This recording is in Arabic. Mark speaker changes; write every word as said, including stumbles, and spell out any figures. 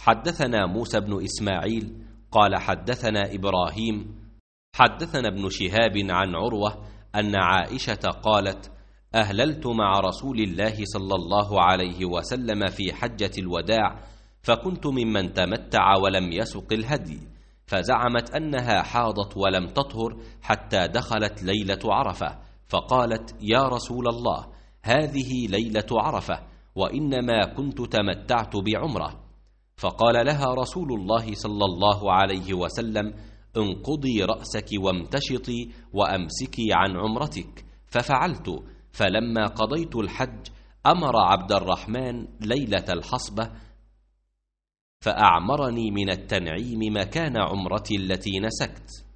Speaker 1: حدثنا موسى بن إسماعيل قال حدثنا إبراهيم حدثنا ابن شهاب عن عروة أن عائشة قالت: أهللت مع رسول الله صلى الله عليه وسلم في حجة الوداع، فكنت ممن تمتع ولم يسق الهدي، فزعمت أنها حاضت ولم تطهر حتى دخلت ليلة عرفة، فقالت: يا رسول الله، هذه ليلة عرفة، وإنما كنت تمتعت بعمرة. فقال لها رسول الله صلى الله عليه وسلم: انقضي رأسك وامتشطي وأمسكي عن عمرتك. ففعلت، فلما قضيت الحج أمر عبد الرحمن ليلة الحصبة فأعمرني من التنعيم مكان عمرتي التي نسكت.